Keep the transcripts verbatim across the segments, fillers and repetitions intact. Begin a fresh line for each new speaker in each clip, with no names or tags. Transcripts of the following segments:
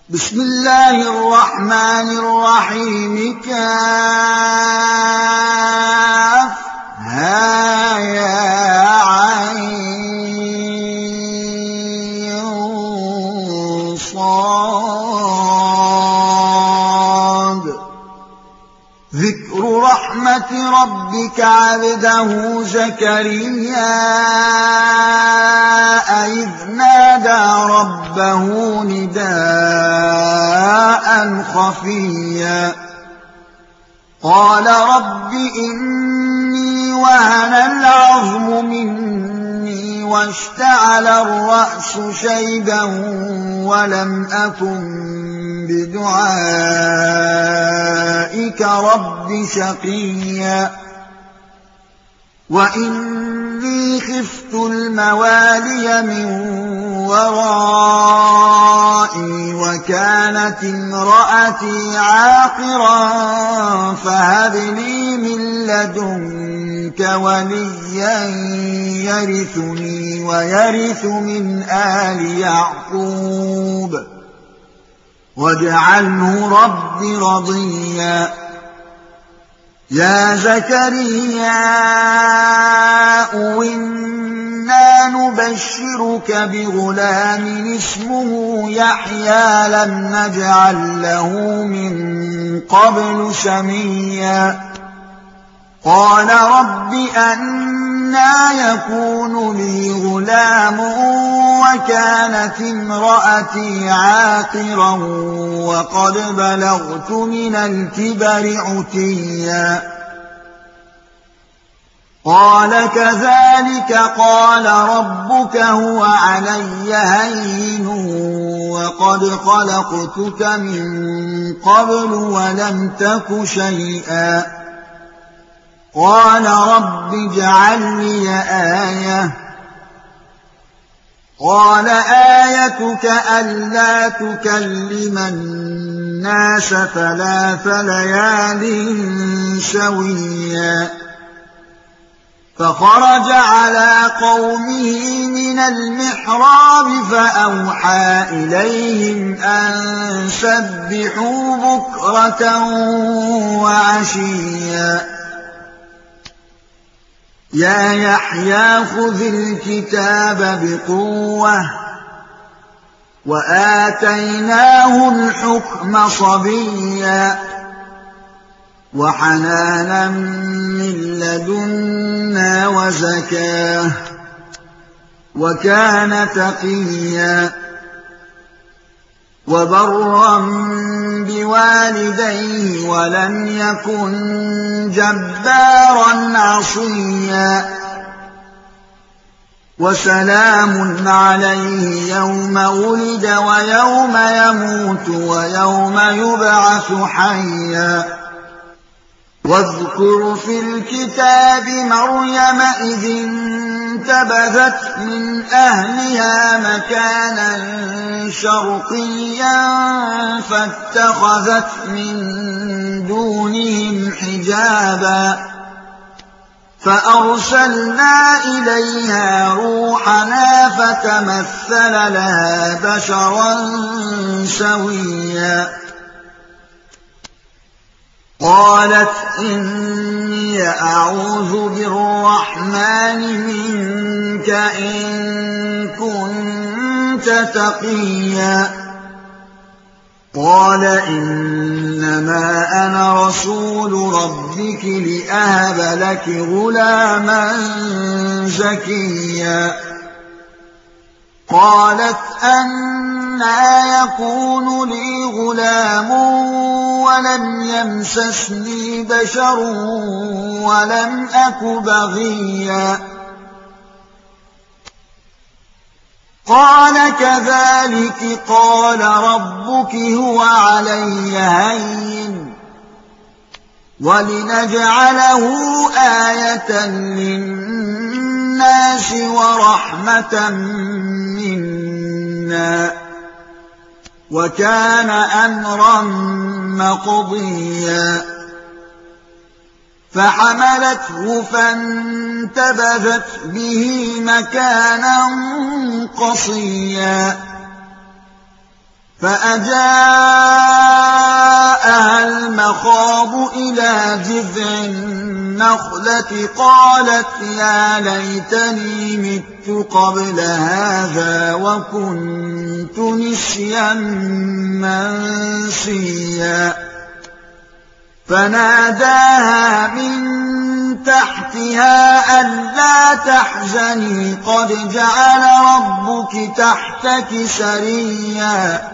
بسم الله الرحمن الرحيم. كاف ها يا عين صاد. ذكر رحمة ربك عبده زكريا إذ نادى ربه نداء خفيا قال رب إني وهن العظم مني واشتعل الرأس شيبا ولم أكن بدعائك رب شقيا وإني خفت الموالي من ورائي وكانت امرأتي عاقرا فهب لي من لدنك وليا يرثني ويرث من آل يعقوب واجعله رب رضيا. يا زكريا إنا نبشرك بغلام اسمه يحيى لم نجعل له من قبل سميا قال رب أنى يكون لي غلام وكانت امرأتي عاقرا وقد بلغت من الكبر عتيا قال كذلك قال ربك هو علي هين وقد خلقتك من قبل ولم تك شيئا قال رب اجعل لي آية قال آيتك ألا تكلم الناس ثلاث ليال سويا فخرج على قومه من المحراب فأوحى إليهم أن سبحوا بكرة وعشيا يا يحيى خذ الكتاب بقوة وآتيناه الحكم صبيا وحنانا من لدنا وزكاة وكان تقيا وبرا بوالديه ولم يكن جبارا عصيا وسلام عليه يوم ولد ويوم يموت ويوم يبعث حيا واذكر في الكتاب مريم إذ انتبذت من أهلها مكانا شرقيا فاتخذت من دونهم حجابا فأرسلنا إليها روحنا فتمثل لها بشرا سويا قالت إني أعوذ بالرحمن منك إن كنت تقيا قال إنما أنا رسول ربك لأهب لك غلاما زكيا قالت أنى يكون لي غلام ولم يمسسني بشر ولم أك بغيا قال كذلك قال ربك هو علي هين ولنجعله آية للناس ورحمة منا وكان أمرا مقضيا فحملته فانتبذت به مكانا قصيا فأجاءها المخاض إلى جذع النخلة قالت يا ليتني مت قبل هذا وكنت نسيا منسيا فناداها من تحتها ألا تحزني قد جعل ربك تحتك سريا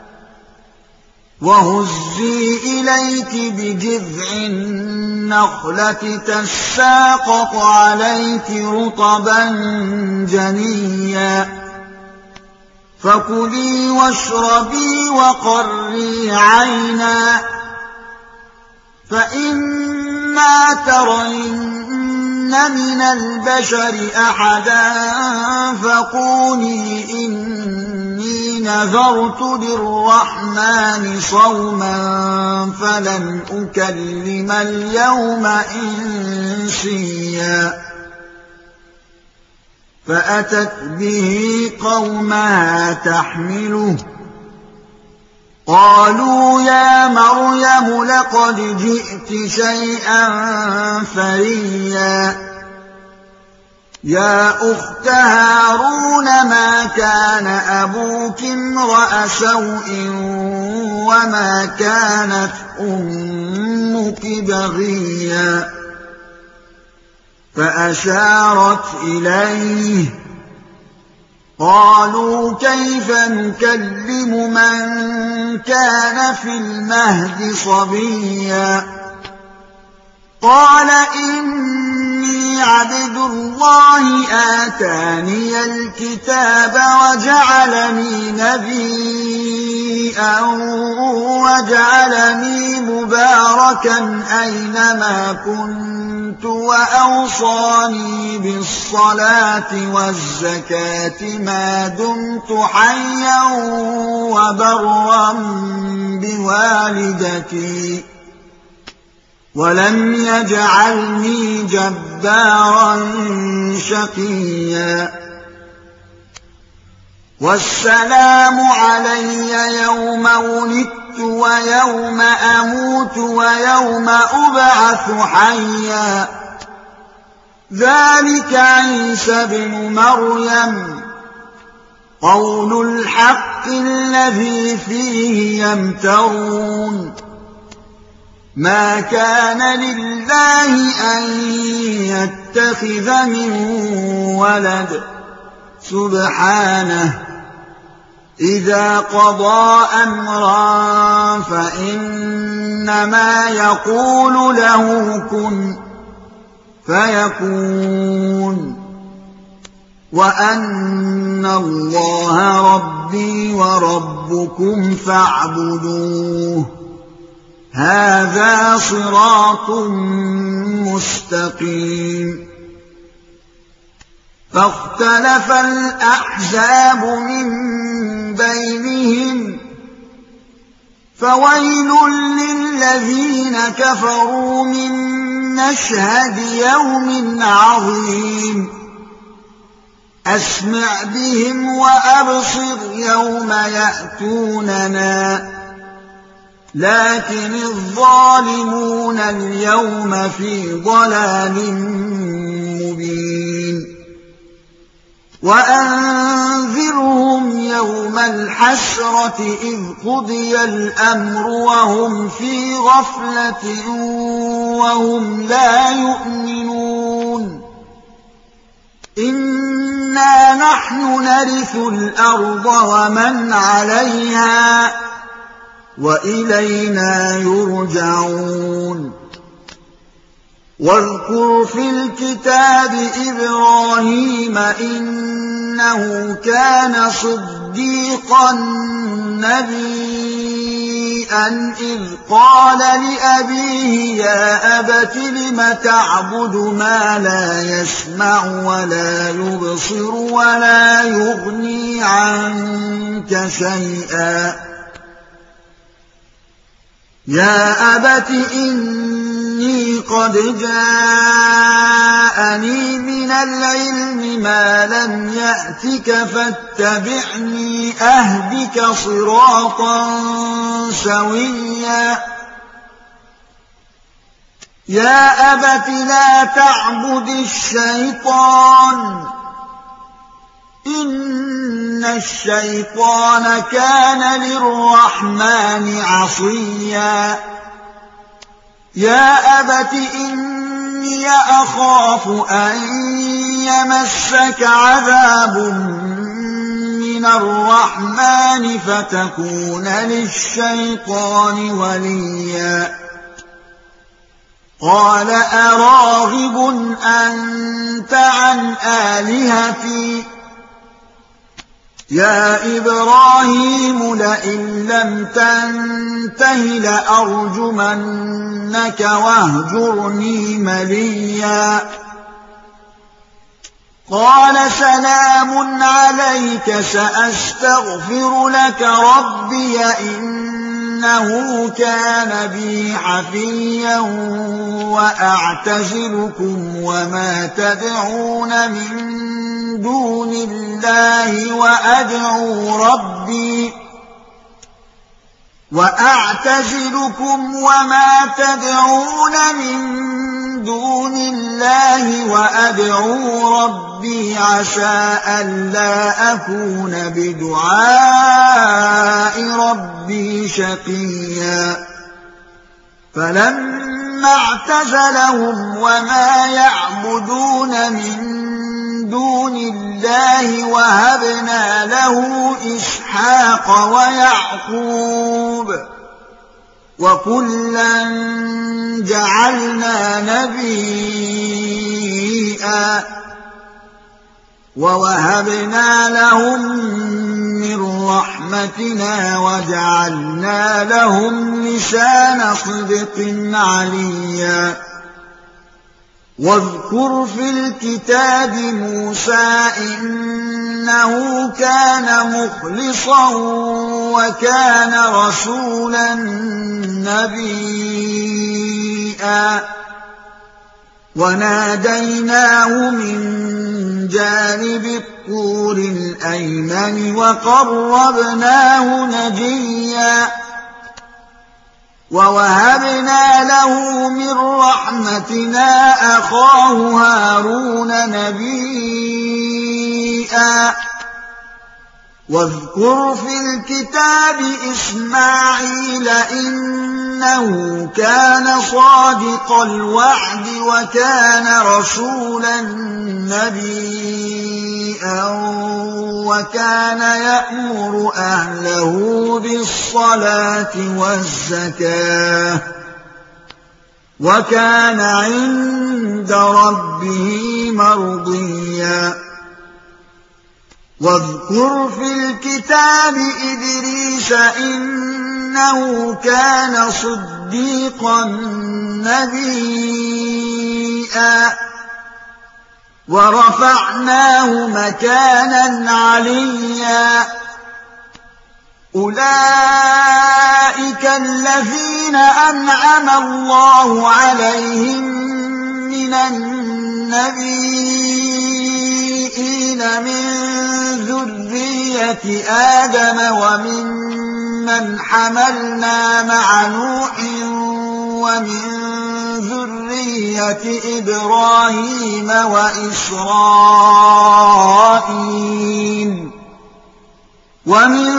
وهزي إليك بجذع النخلة تساقط عليك رطبا جنيا فكلي واشربي وقري عينا فإما ترين من البشر أحدا فقولي إني نذرت للرحمن صوما فلن أكلم اليوم إنسيا فأتت به قومها تحمله قالوا يا مريم لقد جئت شيئا فريا يا أخت هارون ما كان أبوك امرأ سوء وما كانت أمك بغيا فأشارت إليه قالوا كيف نكلم من كان في المهد صبيا قال إني عبد الله آتاني الكتاب وجعلني نبيا وجعلني مباركا أينما كنت وأوصاني بالصلاة والزكاة ما دمت حيا وبرا بوالدتي ولم يجعلني جبارا شقيا والسلام علي يوم ولدت ويوم أموت ويوم أبعث حيا ذلك عيسى ابن مريم قول الحق الذي فيه يمترون ما كان لله أن يتخذ من ولد سبحانه إذا قضى أمرا فإنما يقول له كن فيكون وأن الله ربي وربكم فاعبدوه هذا صراط مستقيم فاختلف الأحزاب من بينهم فويل للذين كفروا من مشهد يوم عظيم أسمع بهم وأبصر يوم يأتوننا لكن الظالمون اليوم في ضلال مبين وأنذرهم يوم الحسرة إذ قضي الأمر وهم في غفلة وهم لا يؤمنون إنا نحن نرث الأرض ومن عليها وإلينا يرجعون واذكر في الكتاب إبراهيم إنه كان صديقا نبيا إذ قال لأبيه يا أبت لم تعبد ما لا يسمع ولا يبصر ولا يغني عنك شيئا يا أبت إن إني قد جاءني من العلم ما لم يأتك فاتبعني أهدك صراطا سويا يا أبت لا تعبد الشيطان إن الشيطان كان للرحمن عصيا يا أبت إني أخاف أن يمسك عذاب من الرحمن فتكون للشيطان وليا قال أراغب أنت عن آلهتي يا إبراهيم لئن لم تنته لأرجمنك واهجرني مليا قال سلام عليك سأستغفر لك ربي إنه كان بي حفيا وأعتزلكم وما تدعون من دون الله وأدعو ربي وأعتزلكم وما تدعون من دون الله وأدعو ربي عسى ألا أكون بدعاء ربي شقيا فلما اعتزلهم وما يعبدون من دون الله وهبنا له إسحاق ويعقوب وكلا جعلنا نبيا ووهبنا لهم من رحمتنا وجعلنا لهم لسان صدق عليا واذكر في الكتاب موسى إنه كان مخلصا وكان رسولا نبيا وناديناه من جانب الطور الأيمن وقربناه نجيا ووهبنا له من رحمتنا أخاه هارون نبيا واذكر في الكتاب إسماعيل إنه كان صادق الوعد وكان رسولا نبيا وكان يأمر أهله بالصلاة والزكاة وكان عند ربه مرضيا واذكر في الكتاب إدريس إنه كان صديقا نبيا ورفعناه مكانا عليا أولئك الذين أنعم الله عليهم من النبيين من ذرية آدم وممن حملنا مع نوح ومن ذرية إبراهيم وإسرائيل ومن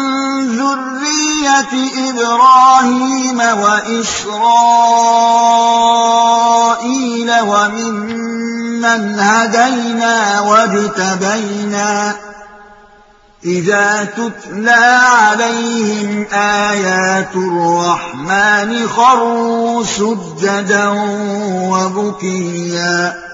ذرية إبراهيم وإسرائيل وممن هدينا واجتبينا إذا تتلى عليهم آيات الرحمن خروا سجدا وبكيا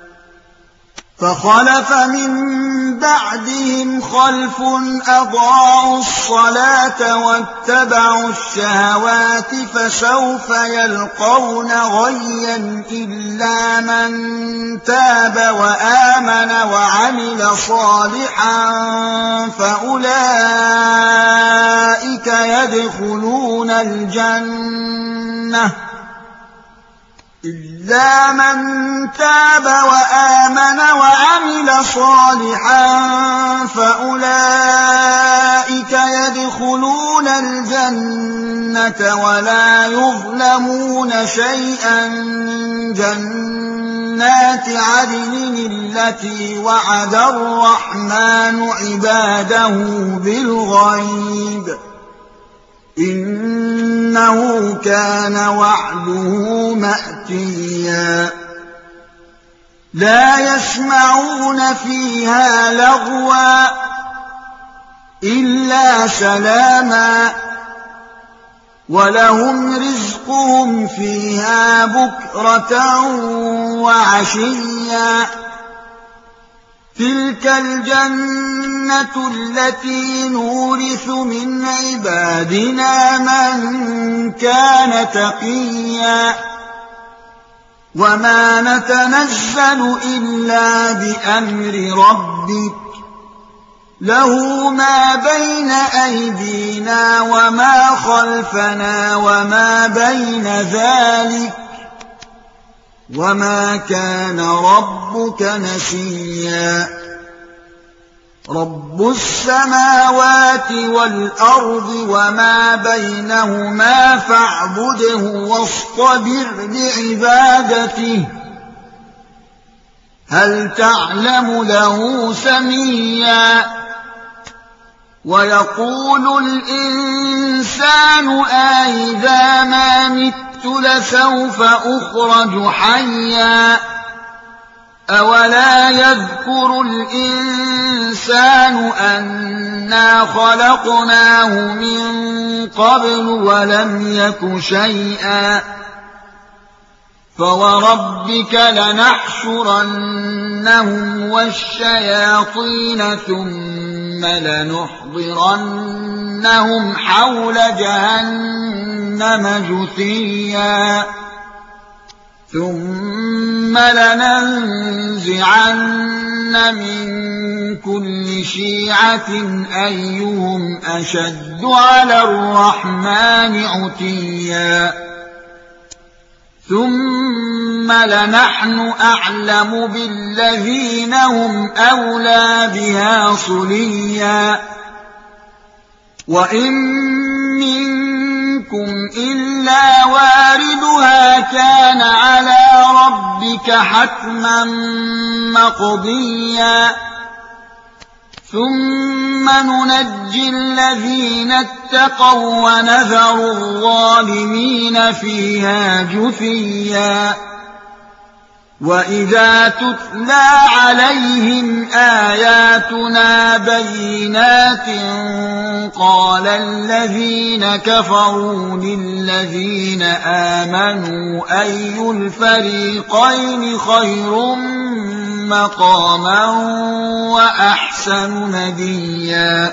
فخلف من بعدهم خلف أضاعوا الصلاة واتبعوا الشهوات فسوف يلقون غيا إلا من تاب وآمن وعمل صالحا فأولئك يدخلون الجنة إلا من تاب وآمن وعمل صالحا فأولئك يدخلون الجنة ولا يظلمون شيئا جنات عدن التي وعد الرحمن عباده بالغيب إنه كان وعده مأتيا لا يسمعون فيها لغوا إلا سلاما ولهم رزقهم فيها بكرة وعشيا تلك الجنة التي نورث من عبادنا من كان تقيا وما نتنزل إلا بأمر ربك له ما بين أيدينا وما خلفنا وما بين ذلك وما كان ربك نسيا رب السماوات والأرض وما بينهما فاعبده واصطبر لعبادته هل تعلم له سميا ويقول الإنسان أإذا ما مت لسوف أخرج حيا أولا يذكر الإنسان أنا خلقناه من قبل ولم يك شيئا فوربك لنحشرنهم والشياطين ثم لنحضرنهم حول جهنم جثيا ثم لننزعن من كل شيعة أيهم أشد على الرحمن عتيا ثم لنحن أعلم بالذين هم أولى بها صليا وإن منكم إلا واردها كان على ربك حتما مقضيا ثم ننجي الذين اتقوا ونذر الظالمين فيها جثيا وإذا تتلى عليهم آياتنا بينات قال الذين كفروا للذين آمنوا أي الفريقين خير مقاما وأحسن نديا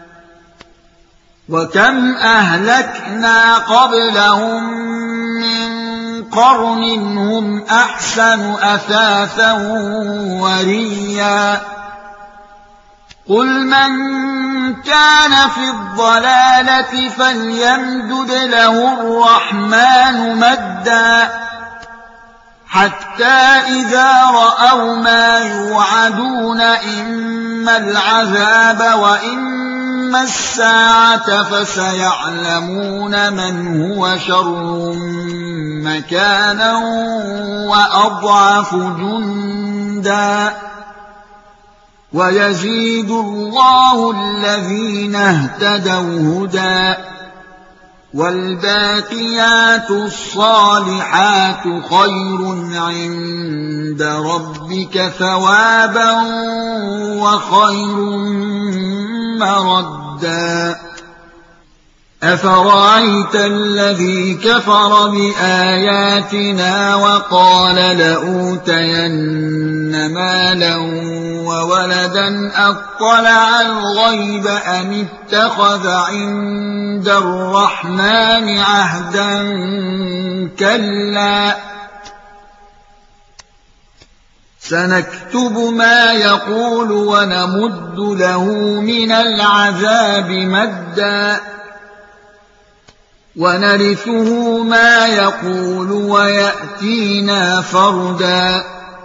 وكم أهلكنا قبلهم من قرن هم أحسن أثاثا وريا قل من كان في الضلالة فليمدد له الرحمن مدا حتى إذا رأوا ما يوعدون إما العذاب وإما الساعة فسيعلمون من هو شر مكانا وأضعف جندا ويزيد الله الذين اهتدوا هدى والباقيات الصالحات خير عند ربك ثوابا وخير مردا أفرأيت الذي كفر بآياتنا وقال لأوتين مالا وولدا أطلع الغيب أم اتخذ عند الرحمن عهدا كلا سنكتب ما يقول ونمد له من العذاب مدا ونرثه ما يقول ويأتينا فردا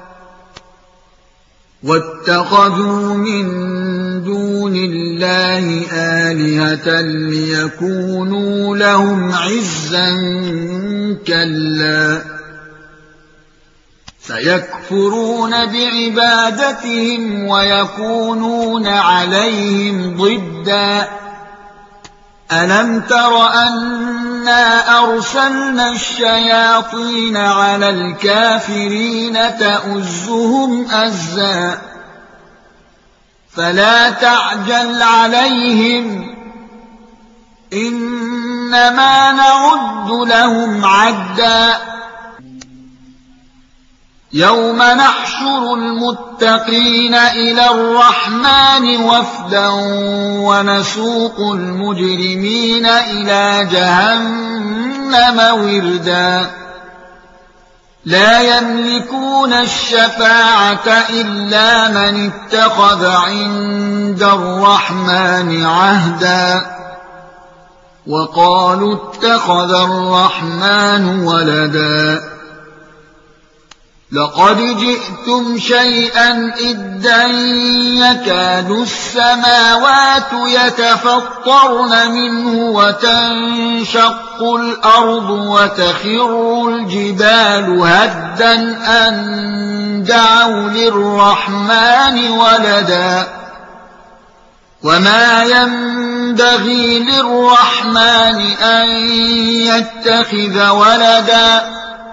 واتخذوا من دون الله آلهة ليكونوا لهم عزا كلا سيكفرون بعبادتهم ويكونون عليهم ضدا ألم تر أنا أرسلنا الشياطين على الكافرين تؤزهم أزا فلا تعجل عليهم إنما نعد لهم عدا يوم نحشر المتقين إلى الرحمن وفدا ونسوق المجرمين إلى جهنم وردا لا يملكون الشفاعة إلا من اتخذ عند الرحمن عهدا وقالوا اتخذ الرحمن ولدا لقد جئتم شيئا إدا يكاد السماوات يتفطرن منه وتنشق الأرض وتخر الجبال هدا أن دعوا للرحمن ولدا وما ينبغي للرحمن أن يتخذ ولدا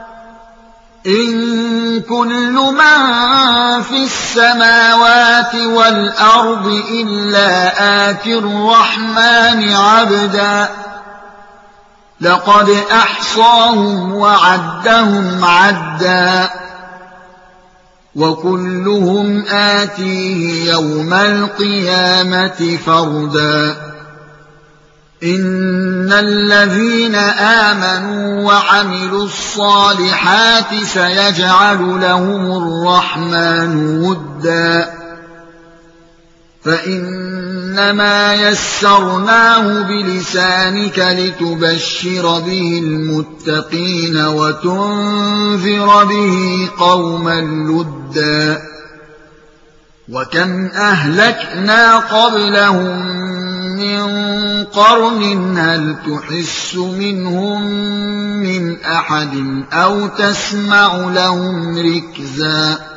إن كل من في السماوات والأرض إلا آتي الرحمن عبدا لقد أحصاهم وعدهم عدا وكلهم آتيه يوم القيامة فردا إن الذين آمنوا وعملوا الصالحات سيجعل لهم الرحمن ودا فإنما يسرناه بلسانك لتبشر به المتقين وتنذر به قوما لدا وكم أهلكنا قبلهم من قرن هل تحس منهم من أحد أو تسمع لهم ركزا